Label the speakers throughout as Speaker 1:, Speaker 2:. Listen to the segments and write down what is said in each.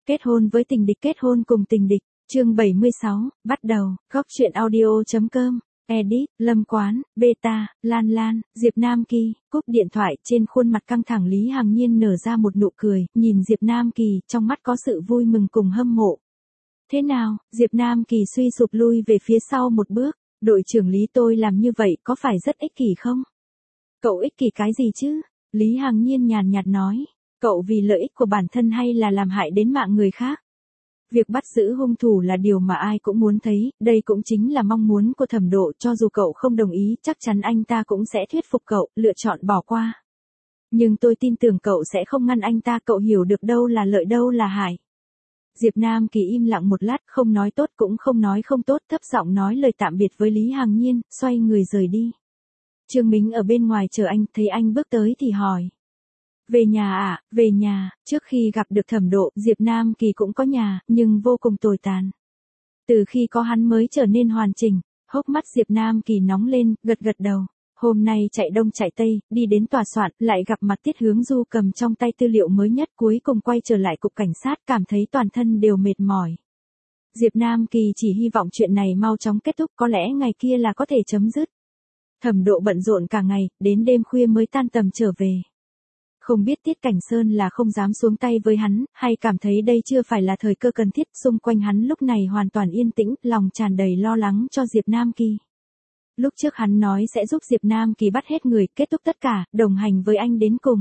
Speaker 1: Kết hôn với tình địch, kết hôn cùng tình địch, chương 76, bắt đầu, góc truyện audio.com, edit, Lâm Quán, Beta, Lan Lan, Diệp Nam Kỳ, cúp điện thoại, trên khuôn mặt căng thẳng Lý Hằng Nhiên nở ra một nụ cười, nhìn Diệp Nam Kỳ, trong mắt có sự vui mừng cùng hâm mộ. Thế nào, Diệp Nam Kỳ suy sụp lui về phía sau một bước, đội trưởng Lý tôi làm như vậy có phải rất ích kỷ không? Cậu ích kỷ cái gì chứ? Lý Hằng Nhiên nhàn nhạt nói. Cậu vì lợi ích của bản thân hay là làm hại đến mạng người khác? Việc bắt giữ hung thủ là điều mà ai cũng muốn thấy, đây cũng chính là mong muốn của Thẩm Độ, cho dù cậu không đồng ý, chắc chắn anh ta cũng sẽ thuyết phục cậu, lựa chọn bỏ qua. Nhưng tôi tin tưởng cậu sẽ không ngăn anh ta, cậu hiểu được đâu là lợi đâu là hại. Diệp Nam Kỳ im lặng một lát, không nói tốt cũng không nói không tốt, thấp giọng nói lời tạm biệt với Lý Hằng Nhiên, xoay người rời đi. Trương Mính ở bên ngoài chờ anh, thấy anh bước tới thì hỏi. Về nhà à? Về nhà. Trước khi gặp được Thẩm Độ, Diệp Nam Kỳ cũng có nhà, nhưng vô cùng tồi tàn. Từ khi có hắn mới trở nên hoàn chỉnh. Hốc mắt Diệp Nam Kỳ nóng lên, gật gật đầu. Hôm nay chạy đông chạy tây, đi đến tòa soạn, lại gặp mặt Tiết Hướng Du cầm trong tay tư liệu mới nhất, cuối cùng quay trở lại cục cảnh sát, cảm thấy toàn thân đều mệt mỏi. Diệp Nam Kỳ chỉ hy vọng chuyện này mau chóng kết thúc, có lẽ ngày kia là có thể chấm dứt. Thẩm Độ bận rộn cả ngày, đến đêm khuya mới tan tầm trở về. Không biết Tiết Cảnh Sơn là không dám xuống tay với hắn, hay cảm thấy đây chưa phải là thời cơ cần thiết, xung quanh hắn lúc này hoàn toàn yên tĩnh, lòng tràn đầy lo lắng cho Diệp Nam Kỳ. Lúc trước hắn nói sẽ giúp Diệp Nam Kỳ bắt hết người, kết thúc tất cả, đồng hành với anh đến cùng.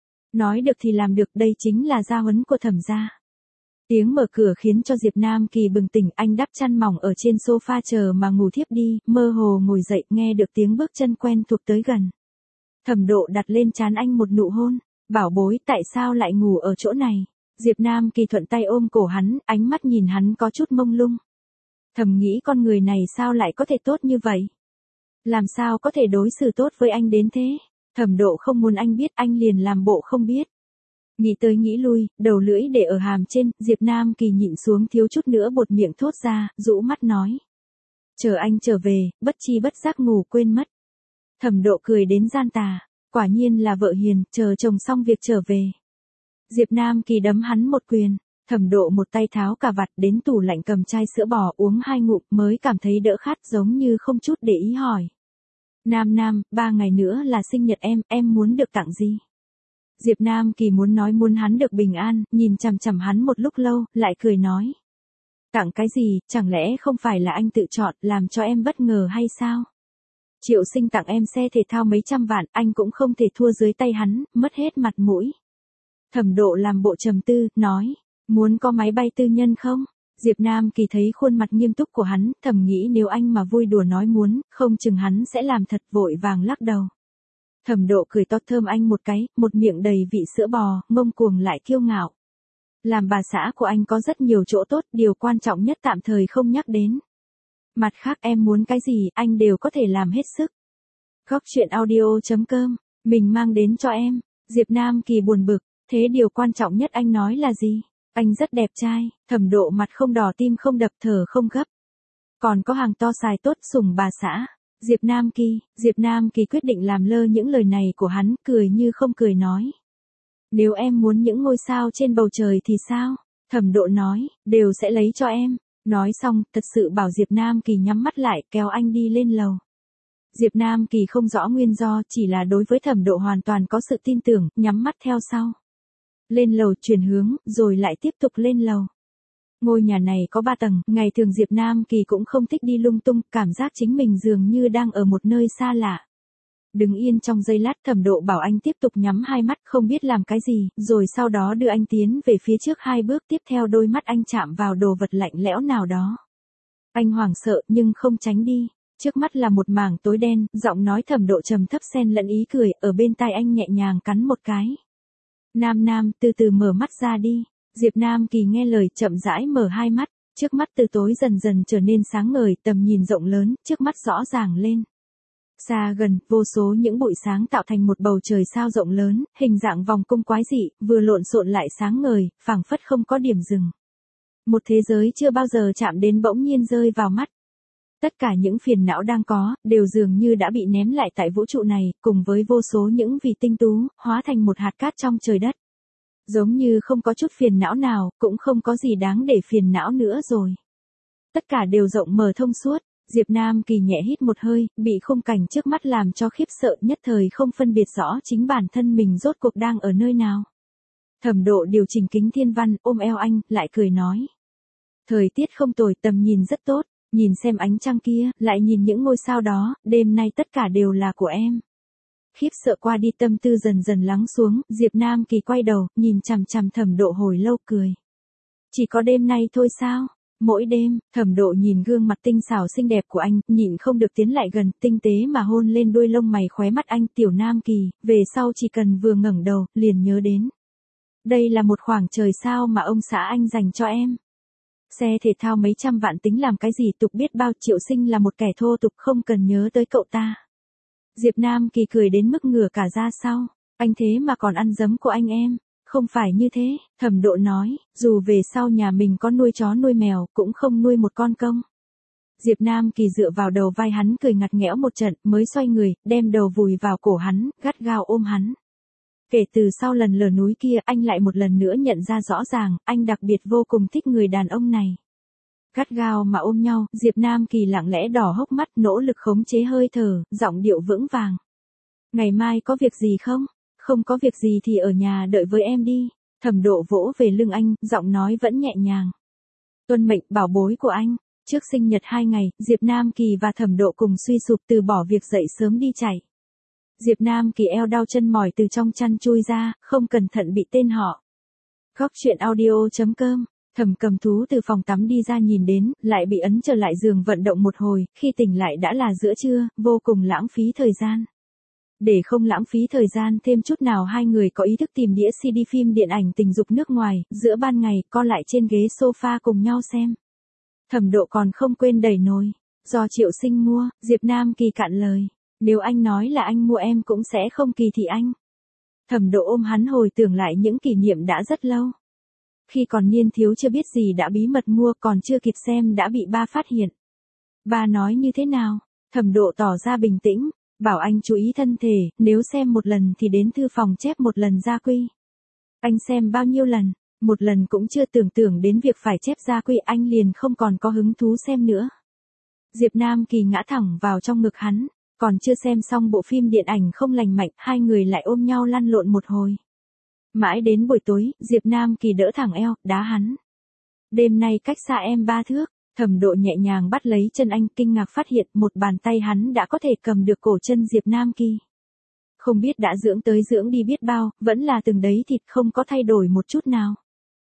Speaker 1: Nói được thì làm được, đây chính là gia huấn của Thẩm gia. Tiếng mở cửa khiến cho Diệp Nam Kỳ bừng tỉnh, anh đắp chăn mỏng ở trên sofa chờ mà ngủ thiếp đi, mơ hồ ngồi dậy, nghe được tiếng bước chân quen thuộc tới gần. Thẩm Độ đặt lên trán anh một nụ hôn. Bảo bối, tại sao lại ngủ ở chỗ này? Diệp Nam Kỳ thuận tay ôm cổ hắn, ánh mắt nhìn hắn có chút mông lung. Thầm nghĩ con người này sao lại có thể tốt như vậy? Làm sao có thể đối xử tốt với anh đến thế? Thẩm Độ không muốn anh biết, anh liền làm bộ không biết. Nghĩ tới nghĩ lui, đầu lưỡi để ở hàm trên, Diệp Nam Kỳ nhịn xuống thiếu chút nữa buột miệng thốt ra, rũ mắt nói. Chờ anh trở về, bất chi bất giác ngủ quên mất. Thẩm Độ cười đến gian tà. Quả nhiên là vợ hiền, chờ chồng xong việc trở về. Diệp Nam Kỳ đấm hắn một quyền, Thẩm Độ một tay tháo cà vạt đến tủ lạnh cầm chai sữa bò uống 2 ngụm mới cảm thấy đỡ khát, giống như không chút để ý hỏi. Nam, 3 ngày nữa là sinh nhật em muốn được tặng gì? Diệp Nam Kỳ muốn hắn được bình an, nhìn chằm chằm hắn một lúc lâu, lại cười nói. Tặng cái gì, chẳng lẽ không phải là anh tự chọn, làm cho em bất ngờ hay sao? Triệu Sinh tặng em xe thể thao mấy trăm vạn, anh cũng không thể thua dưới tay hắn, mất hết mặt mũi. Thẩm Độ làm bộ trầm tư, nói, muốn có máy bay tư nhân không? Diệp Nam Kỳ thấy khuôn mặt nghiêm túc của hắn, thầm nghĩ nếu anh mà vui đùa nói muốn, không chừng hắn sẽ làm thật, vội vàng lắc đầu. Thẩm Độ cười to thơm anh một cái, một miệng đầy vị sữa bò, ngông cuồng lại kiêu ngạo. Làm bà xã của anh có rất nhiều chỗ tốt, điều quan trọng nhất tạm thời không nhắc đến. Mặt khác em muốn cái gì, anh đều có thể làm hết sức. Góc truyện audio.com, mình mang đến cho em. Diệp Nam Kỳ buồn bực, thế điều quan trọng nhất anh nói là gì? Anh rất đẹp trai. Thẩm Độ mặt không đỏ tim không đập thở không gấp. Còn có hàng to xài tốt sủng bà xã. Diệp Nam Kỳ quyết định làm lơ những lời này của hắn, cười như không cười nói. Nếu em muốn những ngôi sao trên bầu trời thì sao? Thẩm Độ nói, đều sẽ lấy cho em. Nói xong, thật sự bảo Diệp Nam Kỳ nhắm mắt lại, kéo anh đi lên lầu. Diệp Nam Kỳ không rõ nguyên do, chỉ là đối với Thẩm Độ hoàn toàn có sự tin tưởng, nhắm mắt theo sau. Lên lầu chuyển hướng, rồi lại tiếp tục lên lầu. Ngôi nhà này có 3 tầng, ngày thường Diệp Nam Kỳ cũng không thích đi lung tung, cảm giác chính mình dường như đang ở một nơi xa lạ. Đứng yên trong giây lát, Thẩm Độ bảo anh tiếp tục nhắm hai mắt không biết làm cái gì, rồi sau đó đưa anh tiến về phía trước 2 bước, tiếp theo đôi mắt anh chạm vào đồ vật lạnh lẽo nào đó. Anh hoảng sợ nhưng không tránh đi, trước mắt là một mảng tối đen, giọng nói Thẩm Độ trầm thấp xen lẫn ý cười, ở bên tai anh nhẹ nhàng cắn một cái. Nam, từ từ mở mắt ra đi. Diệp Nam Kỳ nghe lời chậm rãi mở hai mắt, trước mắt từ tối dần dần trở nên sáng ngời, tầm nhìn rộng lớn, trước mắt rõ ràng lên. Xa gần, vô số những bụi sáng tạo thành một bầu trời sao rộng lớn, hình dạng vòng cung quái dị, vừa lộn xộn lại sáng ngời, phảng phất không có điểm dừng. Một thế giới chưa bao giờ chạm đến bỗng nhiên rơi vào mắt. Tất cả những phiền não đang có, đều dường như đã bị ném lại tại vũ trụ này, cùng với vô số những vì tinh tú, hóa thành một hạt cát trong trời đất. Giống như không có chút phiền não nào, cũng không có gì đáng để phiền não nữa rồi. Tất cả đều rộng mở thông suốt. Diệp Nam Kỳ nhẹ hít một hơi, bị khung cảnh trước mắt làm cho khiếp sợ, nhất thời không phân biệt rõ chính bản thân mình rốt cuộc đang ở nơi nào. Thẩm Độ điều chỉnh kính thiên văn, ôm eo anh, lại cười nói. Thời tiết không tồi, tầm nhìn rất tốt, nhìn xem ánh trăng kia, lại nhìn những ngôi sao đó, đêm nay tất cả đều là của em. Khiếp sợ qua đi, tâm tư dần dần lắng xuống, Diệp Nam Kỳ quay đầu, nhìn chằm chằm Thẩm Độ hồi lâu cười. Chỉ có đêm nay thôi sao? Mỗi đêm, Thẩm Độ nhìn gương mặt tinh xảo xinh đẹp của anh, nhịn không được tiến lại gần, tinh tế mà hôn lên đuôi lông mày khóe mắt anh. Tiểu Nam Kỳ, về sau chỉ cần vừa ngẩng đầu, liền nhớ đến. Đây là một khoảng trời sao mà ông xã anh dành cho em. Xe thể thao mấy trăm vạn tính làm cái gì, tục biết bao, Triệu Sinh là một kẻ thô tục, không cần nhớ tới cậu ta. Diệp Nam Kỳ cười đến mức ngửa cả ra sau. Anh thế mà còn ăn dấm của anh em. Không phải như thế, Thẩm Độ nói, dù về sau nhà mình có nuôi chó nuôi mèo, cũng không nuôi một con công. Diệp Nam Kỳ dựa vào đầu vai hắn cười ngặt nghẽo một trận, mới xoay người, đem đầu vùi vào cổ hắn, gắt gao ôm hắn. Kể từ sau lần lở núi kia, anh lại một lần nữa nhận ra rõ ràng, anh đặc biệt vô cùng thích người đàn ông này. Gắt gao mà ôm nhau, Diệp Nam Kỳ lặng lẽ đỏ hốc mắt, nỗ lực khống chế hơi thở, giọng điệu vững vàng. Ngày mai có việc gì không? Không có việc gì thì ở nhà đợi với em đi. Thẩm Độ vỗ về lưng anh, giọng nói vẫn nhẹ nhàng. Tuân mệnh, bảo bối của anh. Trước sinh nhật 2 ngày, Diệp Nam Kỳ và Thẩm Độ cùng suy sụp từ bỏ việc dậy sớm đi chạy. Diệp Nam Kỳ eo đau chân mỏi từ trong chăn chui ra, không cẩn thận bị tên họ. Góc truyện audio.com. Thẩm Cầm Thú từ phòng tắm đi ra nhìn đến, lại bị ấn trở lại giường vận động một hồi, khi tỉnh lại đã là giữa trưa, vô cùng lãng phí thời gian. Để không lãng phí thời gian thêm chút nào, hai người có ý thức tìm đĩa CD phim điện ảnh tình dục nước ngoài, giữa ban ngày, co lại trên ghế sofa cùng nhau xem. Thẩm Độ còn không quên đẩy nồi. Do Triệu Sinh mua, Diệp Nam Kỳ cạn lời. Nếu anh nói là anh mua em cũng sẽ không kỳ thị anh. Thẩm Độ ôm hắn hồi tưởng lại những kỷ niệm đã rất lâu. Khi còn niên thiếu chưa biết gì đã bí mật mua, còn chưa kịp xem đã bị ba phát hiện. Ba nói như thế nào? Thẩm Độ tỏ ra bình tĩnh. Bảo anh chú ý thân thể, nếu xem một lần thì đến thư phòng chép một lần gia quy. Anh xem bao nhiêu lần, một lần cũng chưa tưởng tượng đến việc phải chép gia quy, anh liền không còn có hứng thú xem nữa. Diệp Nam Kỳ ngã thẳng vào trong ngực hắn, còn chưa xem xong bộ phim điện ảnh không lành mạnh, hai người lại ôm nhau lăn lộn một hồi. Mãi đến buổi tối, Diệp Nam Kỳ đỡ thẳng eo, đá hắn. Đêm nay cách xa em 3 thước. Thẩm Độ nhẹ nhàng bắt lấy chân anh, kinh ngạc phát hiện một bàn tay hắn đã có thể cầm được cổ chân Diệp Nam Kỳ. Không biết đã dưỡng tới dưỡng đi biết bao, vẫn là từng đấy thịt, không có thay đổi một chút nào.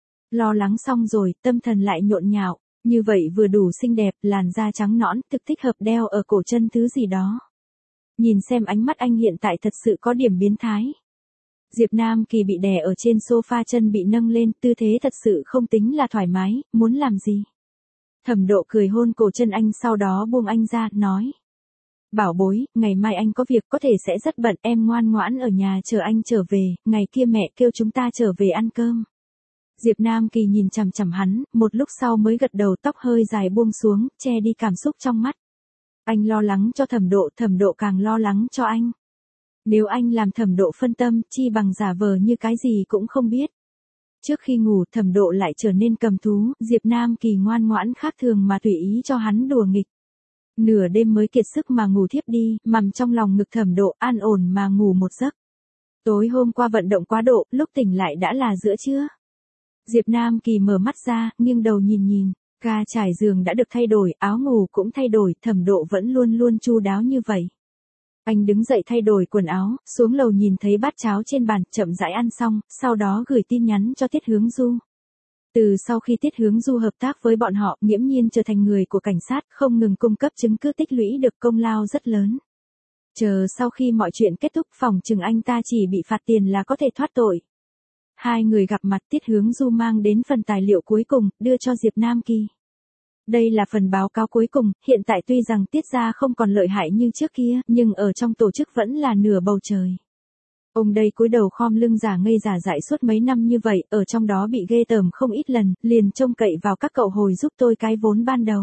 Speaker 1: Lo lắng xong rồi, tâm thần lại nhộn nhạo, như vậy vừa đủ xinh đẹp, làn da trắng nõn, thực thích hợp đeo ở cổ chân thứ gì đó. Nhìn xem ánh mắt anh hiện tại thật sự có điểm biến thái. Diệp Nam Kỳ bị đè ở trên sofa, chân bị nâng lên, tư thế thật sự không tính là thoải mái, muốn làm gì. Thẩm Độ cười hôn cổ chân anh, sau đó buông anh ra, nói. Bảo bối, ngày mai anh có việc có thể sẽ rất bận, em ngoan ngoãn ở nhà chờ anh trở về, ngày kia mẹ kêu chúng ta trở về ăn cơm. Diệp Nam Kỳ nhìn chằm chằm hắn, một lúc sau mới gật đầu, tóc hơi dài buông xuống, che đi cảm xúc trong mắt. Anh lo lắng cho Thẩm Độ càng lo lắng cho anh. Nếu anh làm Thẩm Độ phân tâm, chi bằng giả vờ như cái gì cũng không biết. Trước khi ngủ, Thẩm Độ lại trở nên cầm thú, Diệp Nam Kỳ ngoan ngoãn khác thường mà tùy ý cho hắn đùa nghịch. Nửa đêm mới kiệt sức mà ngủ thiếp đi, nằm trong lòng ngực Thẩm Độ, an ổn mà ngủ một giấc. Tối hôm qua vận động quá độ, lúc tỉnh lại đã là giữa trưa. Diệp Nam Kỳ mở mắt ra, nghiêng đầu nhìn, ga trải giường đã được thay đổi, áo ngủ cũng thay đổi, Thẩm Độ vẫn luôn luôn chu đáo như vậy. Anh đứng dậy thay đổi quần áo, xuống lầu nhìn thấy bát cháo trên bàn, chậm rãi ăn xong, sau đó gửi tin nhắn cho Tiết Hướng Du. Từ sau khi Tiết Hướng Du hợp tác với bọn họ, nghiễm nhiên trở thành người của cảnh sát, không ngừng cung cấp chứng cứ, tích lũy được công lao rất lớn. Chờ sau khi mọi chuyện kết thúc, phòng chừng anh ta chỉ bị phạt tiền là có thể thoát tội. Hai người gặp mặt, Tiết Hướng Du mang đến phần tài liệu cuối cùng, đưa cho Diệp Nam Kỳ. Đây là phần báo cáo cuối cùng, hiện tại tuy rằng Tiết gia không còn lợi hại như trước kia, nhưng ở trong tổ chức vẫn là nửa bầu trời. Ông đây cúi đầu khom lưng giả ngây giả dại suốt mấy năm như vậy, ở trong đó bị ghê tởm không ít lần, liền trông cậy vào các cậu hồi giúp tôi cái vốn ban đầu.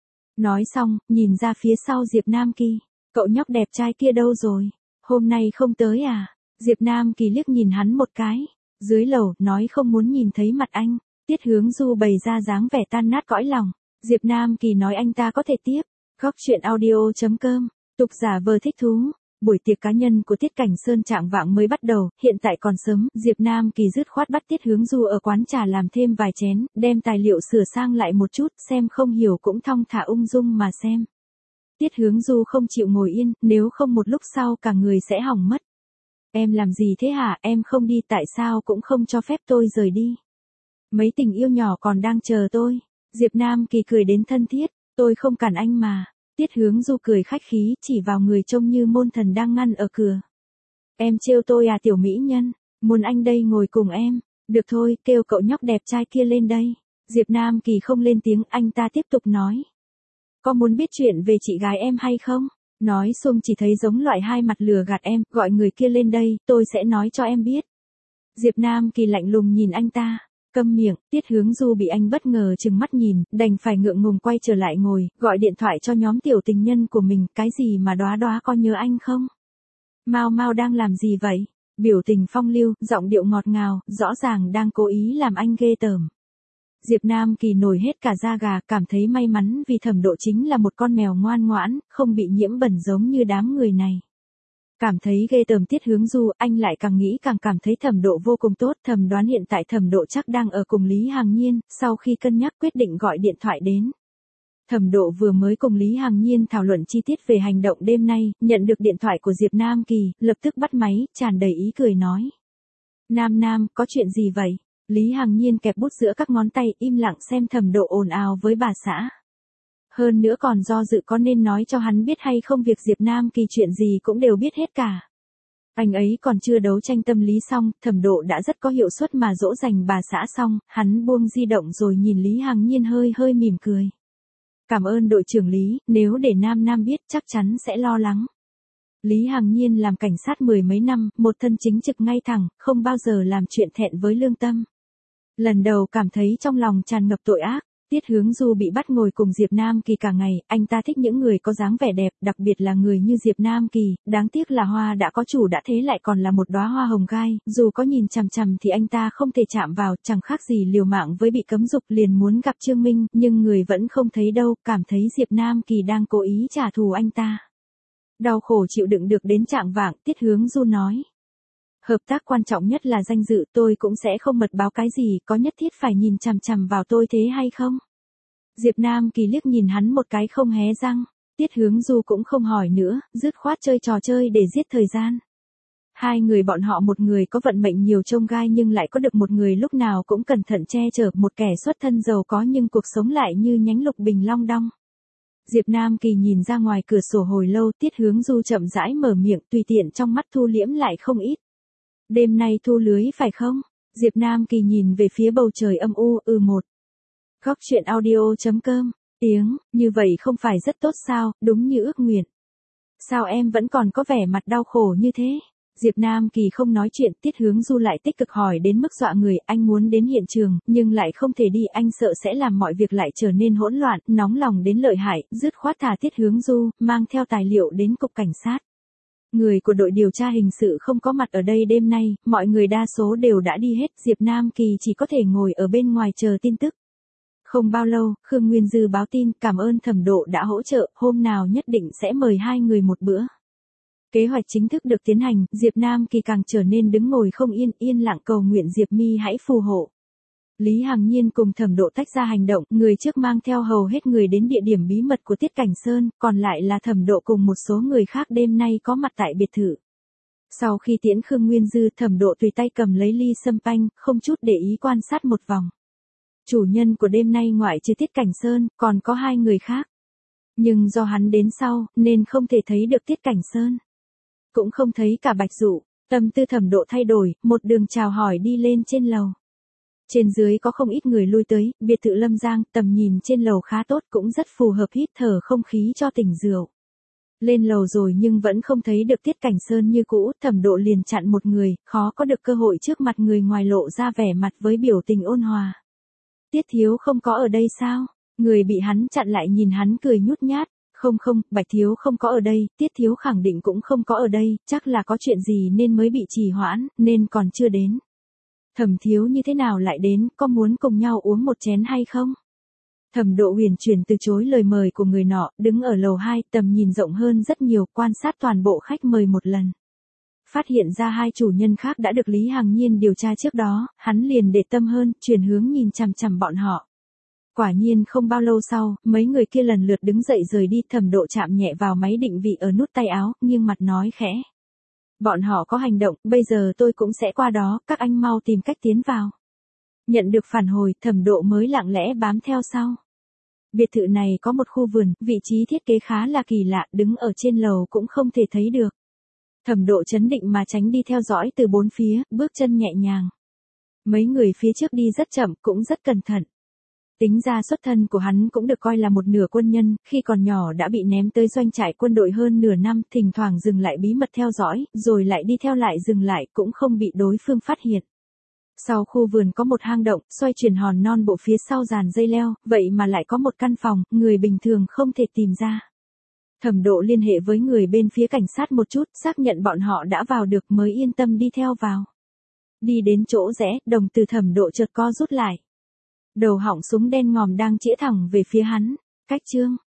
Speaker 1: Nói xong, nhìn ra phía sau Diệp Nam Kỳ, cậu nhóc đẹp trai kia đâu rồi? Hôm nay không tới à? Diệp Nam Kỳ liếc nhìn hắn một cái. Dưới lầu, nói không muốn nhìn thấy mặt anh. Tiết Hướng Du bày ra dáng vẻ tan nát cõi lòng. Diệp Nam Kỳ nói anh ta có thể tiếp. Góc truyện audio.com. Tục giả vờ thích thú. Buổi tiệc cá nhân của Tiết Cảnh Sơn trạng vạng mới bắt đầu, hiện tại còn sớm, Diệp Nam Kỳ dứt khoát bắt Tiết Hướng Du ở quán trà làm thêm vài chén, đem tài liệu sửa sang lại một chút, xem không hiểu cũng thong thả ung dung mà xem. Tiết Hướng Du không chịu ngồi yên, nếu không một lúc sau cả người sẽ hỏng mất. Em làm gì thế hả, em không đi tại sao cũng không cho phép tôi rời đi. Mấy tình yêu nhỏ còn đang chờ tôi. Diệp Nam Kỳ cười đến thân thiết, tôi không cản anh mà. Tiết Hướng Du cười khách khí, chỉ vào người trông như môn thần đang ngăn ở cửa. Em trêu tôi à tiểu mỹ nhân, muốn anh đây ngồi cùng em. Được thôi, kêu cậu nhóc đẹp trai kia lên đây. Diệp Nam Kỳ không lên tiếng, anh ta tiếp tục nói. Có muốn biết chuyện về chị gái em hay không? Nói xung chỉ thấy giống loại hai mặt lừa gạt em, gọi người kia lên đây, tôi sẽ nói cho em biết. Diệp Nam Kỳ lạnh lùng nhìn anh ta. Câm miệng, Tiết Hướng Du bị anh bất ngờ trừng mắt nhìn, đành phải ngượng ngùng quay trở lại ngồi, gọi điện thoại cho nhóm tiểu tình nhân của mình, cái gì mà đóa đóa có nhớ anh không? Mao Mao đang làm gì vậy? Biểu tình phong lưu, giọng điệu ngọt ngào, rõ ràng đang cố ý làm anh ghê tởm. Diệp Nam Kỳ nổi hết cả da gà, cảm thấy may mắn vì Thẩm Độ chính là một con mèo ngoan ngoãn, không bị nhiễm bẩn giống như đám người này. Cảm thấy ghê tởm Tiết Hướng Du, anh lại càng nghĩ càng cảm thấy Thẩm Độ vô cùng tốt, thầm đoán hiện tại Thẩm Độ chắc đang ở cùng Lý Hằng Nhiên, sau khi cân nhắc quyết định gọi điện thoại đến. Thẩm Độ vừa mới cùng Lý Hằng Nhiên thảo luận chi tiết về hành động đêm nay, nhận được điện thoại của Diệp Nam Kỳ, lập tức bắt máy, tràn đầy ý cười nói. Nam, có chuyện gì vậy? Lý Hằng Nhiên kẹp bút giữa các ngón tay, im lặng xem Thẩm Độ ồn ào với bà xã. Hơn nữa còn do dự có nên nói cho hắn biết hay không, việc Diệp Nam Kỳ chuyện gì cũng đều biết hết cả. Anh ấy còn chưa đấu tranh tâm lý xong, Thẩm Độ đã rất có hiệu suất mà dỗ dành bà xã xong, hắn buông di động rồi nhìn Lý Hằng Nhiên hơi mỉm cười. Cảm ơn đội trưởng Lý, nếu để Nam biết chắc chắn sẽ lo lắng. Lý Hằng Nhiên làm cảnh sát mười mấy năm, một thân chính trực ngay thẳng, không bao giờ làm chuyện thẹn với lương tâm. Lần đầu cảm thấy trong lòng tràn ngập tội ác. Tiết Hướng Du bị bắt ngồi cùng Diệp Nam Kỳ cả ngày, anh ta thích những người có dáng vẻ đẹp, đặc biệt là người như Diệp Nam Kỳ, đáng tiếc là hoa đã có chủ đã thế lại còn là một đóa hoa hồng gai, dù có nhìn chằm chằm thì anh ta không thể chạm vào, chẳng khác gì liều mạng với bị cấm dục, liền muốn gặp Trương Minh, nhưng người vẫn không thấy đâu, cảm thấy Diệp Nam Kỳ đang cố ý trả thù anh ta. Đau khổ chịu đựng được đến trạng vạng, Tiết Hướng Du nói. Hợp tác quan trọng nhất là danh dự, tôi cũng sẽ không mật báo cái gì, có nhất thiết phải nhìn chằm chằm vào tôi thế hay không? Diệp Nam Kỳ liếc nhìn hắn một cái không hé răng, Tiết Hướng Du cũng không hỏi nữa, dứt khoát chơi trò chơi để giết thời gian. Hai người bọn họ, một người có vận mệnh nhiều chông gai nhưng lại có được một người lúc nào cũng cẩn thận che chở, một kẻ xuất thân giàu có nhưng cuộc sống lại như nhánh lục bình long đong. Diệp Nam Kỳ nhìn ra ngoài cửa sổ hồi lâu, Tiết Hướng Du chậm rãi mở miệng, tùy tiện trong mắt thu liễm lại không ít. Đêm nay thu lưới phải không? Diệp Nam Kỳ nhìn về phía bầu trời âm u, một. Góc truyện audio.com, như vậy không phải rất tốt sao, đúng như ước nguyện. Sao em vẫn còn có vẻ mặt đau khổ như thế? Diệp Nam Kỳ không nói chuyện, Tiết Hướng Du lại tích cực hỏi đến mức dọa người, anh muốn đến hiện trường, nhưng lại không thể đi, anh sợ sẽ làm mọi việc lại trở nên hỗn loạn, nóng lòng đến lợi hại, dứt khoát thả Tiết Hướng Du, mang theo tài liệu đến cục cảnh sát. Người của đội điều tra hình sự không có mặt ở đây đêm nay, mọi người đa số đều đã đi hết, Diệp Nam Kỳ chỉ có thể ngồi ở bên ngoài chờ tin tức. Không bao lâu, Khương Nguyên Dư báo tin, cảm ơn Thẩm Độ đã hỗ trợ, hôm nào nhất định sẽ mời hai người một bữa. Kế hoạch chính thức được tiến hành, Diệp Nam Kỳ càng trở nên đứng ngồi không yên, yên lặng cầu nguyện Diệp Mi hãy phù hộ. Lý Hằng Nhiên cùng Thẩm Độ tách ra hành động, người trước mang theo hầu hết người đến địa điểm bí mật của Tiết Cảnh Sơn, còn lại là Thẩm Độ cùng một số người khác đêm nay có mặt tại biệt thự. Sau khi tiễn Khương Nguyên Dư, Thẩm Độ tùy tay cầm lấy ly sâm panh, không chút để ý quan sát một vòng. Chủ nhân của đêm nay ngoại trừ Tiết Cảnh Sơn, còn có hai người khác. Nhưng do hắn đến sau, nên không thể thấy được Tiết Cảnh Sơn. Cũng không thấy cả Bạch Dụ, tâm tư Thẩm Độ thay đổi, một đường chào hỏi đi lên trên lầu. Trên dưới có không ít người lui tới, biệt thự Lâm Giang, tầm nhìn trên lầu khá tốt, cũng rất phù hợp hít thở không khí cho tỉnh rượu. Lên lầu rồi nhưng vẫn không thấy được Tiết Cảnh Sơn như cũ, Thẩm Độ liền chặn một người, khó có được cơ hội trước mặt người ngoài lộ ra vẻ mặt với biểu tình ôn hòa. Tiết thiếu không có ở đây sao? Người bị hắn chặn lại nhìn hắn cười nhút nhát. Không, Bạch thiếu không có ở đây, Tiết thiếu khẳng định cũng không có ở đây, chắc là có chuyện gì nên mới bị trì hoãn, nên còn chưa đến. Thẩm thiếu như thế nào lại đến, có muốn cùng nhau uống một chén hay không? Thẩm Độ huyền chuyển từ chối lời mời của người nọ, đứng ở lầu 2, tầm nhìn rộng hơn rất nhiều, quan sát toàn bộ khách mời một lần. Phát hiện ra hai chủ nhân khác đã được Lý Hằng Nhiên điều tra trước đó, hắn liền để tâm hơn, chuyển hướng nhìn chằm chằm bọn họ. Quả nhiên không bao lâu sau, mấy người kia lần lượt đứng dậy rời đi, Thẩm Độ chạm nhẹ vào máy định vị ở nút tay áo, nghiêng mặt nói khẽ. Bọn họ có hành động, bây giờ tôi cũng sẽ qua đó, các anh mau tìm cách tiến vào. Nhận được phản hồi, Thẩm Độ mới lặng lẽ bám theo sau. Biệt thự này có một khu vườn, vị trí thiết kế khá là kỳ lạ, đứng ở trên lầu cũng không thể thấy được. Thẩm Độ chấn định mà tránh đi theo dõi từ bốn phía, bước chân nhẹ nhàng. Mấy người phía trước đi rất chậm, cũng rất cẩn thận. Tính ra xuất thân của hắn cũng được coi là một nửa quân nhân, khi còn nhỏ đã bị ném tới doanh trại quân đội hơn nửa năm, thỉnh thoảng dừng lại bí mật theo dõi, rồi lại đi theo lại dừng lại, cũng không bị đối phương phát hiện. Sau khu vườn có một hang động, xoay chuyển hòn non bộ phía sau dàn dây leo, vậy mà lại có một căn phòng, người bình thường không thể tìm ra. Thẩm Độ liên hệ với người bên phía cảnh sát một chút, xác nhận bọn họ đã vào được mới yên tâm đi theo vào. Đi đến chỗ rẽ, đồng tử Thẩm Độ chợt co rút lại. Đầu họng súng đen ngòm đang chĩa thẳng về phía hắn. Cách chương